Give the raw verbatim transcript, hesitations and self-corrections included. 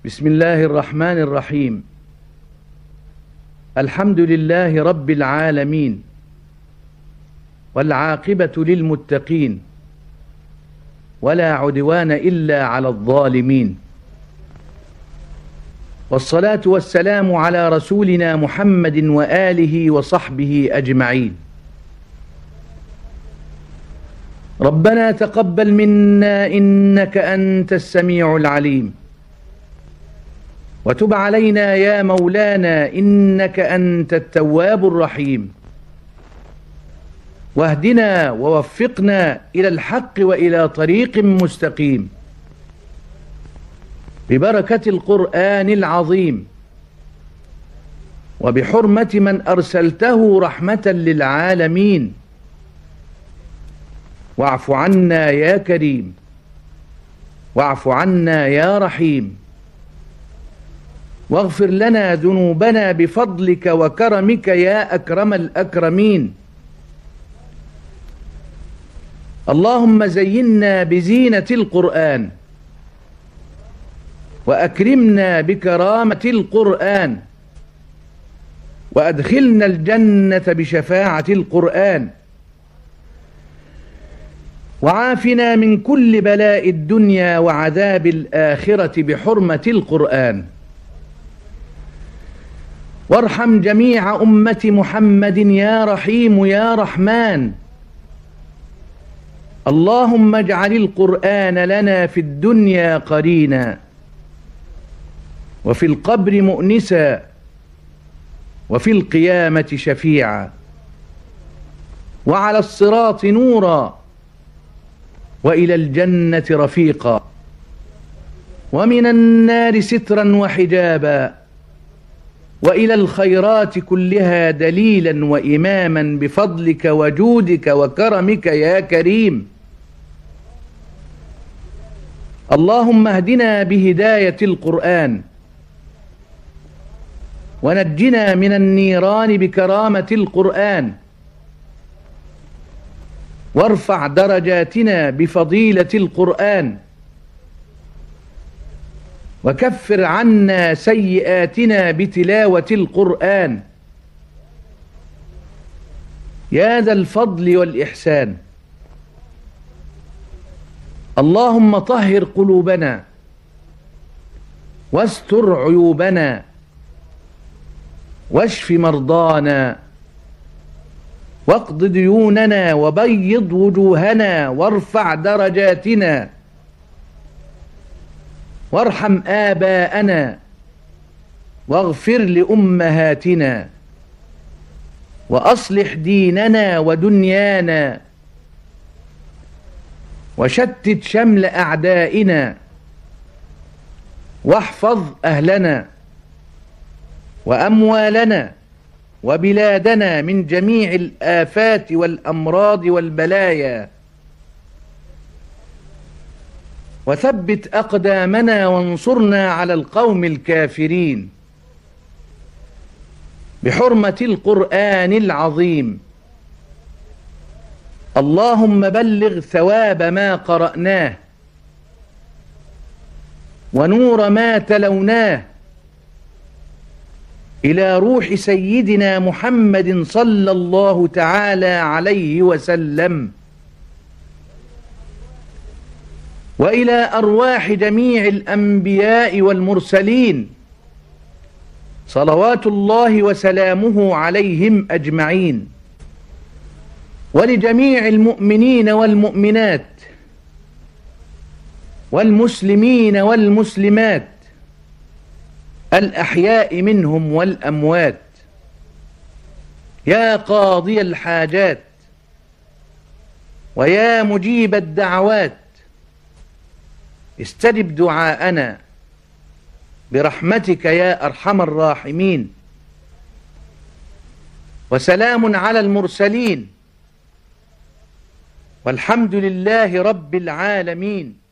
بسم الله الرحمن الرحيم. الحمد لله رب العالمين، والعاقبة للمتقين، ولا عدوان إلا على الظالمين، والصلاة والسلام على رسولنا محمد وآله وصحبه أجمعين. ربنا تقبل منا إنك أنت السميع العليم، وتب علينا يا مولانا إنك أنت التواب الرحيم، واهدنا ووفقنا إلى الحق وإلى طريق مستقيم ببركة القرآن العظيم، وبحرمة من أرسلته رحمة للعالمين. واعف عنا يا كريم، واعف عنا يا رحيم، واغفر لنا ذنوبنا بفضلك وكرمك يا أكرم الأكرمين. اللهم زينا بزينة القرآن، وأكرمنا بكرامة القرآن، وأدخلنا الجنة بشفاعة القرآن، وعافنا من كل بلاء الدنيا وعذاب الآخرة بحرمة القرآن. وارحم جميع أمة محمد يا رحيم يا رحمن. اللهم اجعل القرآن لنا في الدنيا قرينا، وفي القبر مؤنسا، وفي القيامة شفيعا، وعلى الصراط نورا، وإلى الجنة رفيقا، ومن النار سترا وحجابا، وإلى الخيرات كلها دليلا وإماما بفضلك وجودك وكرمك يا كريم. اللهم اهدنا بهداية القرآن، ونجنا من النيران بكرامة القرآن، وارفع درجاتنا بفضيلة القرآن، وكفر عنا سيئاتنا بتلاوة القرآن يا ذا الفضل والإحسان. اللهم طهر قلوبنا، واستر عيوبنا، واشف مرضانا، واقض ديوننا، وبيض وجوهنا، وارفع درجاتنا، وارحم آباءنا، واغفر لأمهاتنا، وأصلح ديننا ودنيانا، وشتت شمل أعدائنا، واحفظ أهلنا وأموالنا وبلادنا من جميع الآفات والأمراض والبلايا، وثبت أقدامنا وانصرنا على القوم الكافرين بحرمة القرآن العظيم. اللهم بلغ ثواب ما قرأناه، ونور ما تلوناه، إلى روح سيدنا محمد صلى الله تعالى عليه وسلم، وإلى أرواح جميع الأنبياء والمرسلين صلوات الله وسلامه عليهم أجمعين، ولجميع المؤمنين والمؤمنات والمسلمين والمسلمات الأحياء منهم والأموات. يا قاضي الحاجات، ويا مجيب الدعوات، استجب دعاءنا برحمتك يا أرحم الراحمين. وسلام على المرسلين، والحمد لله رب العالمين.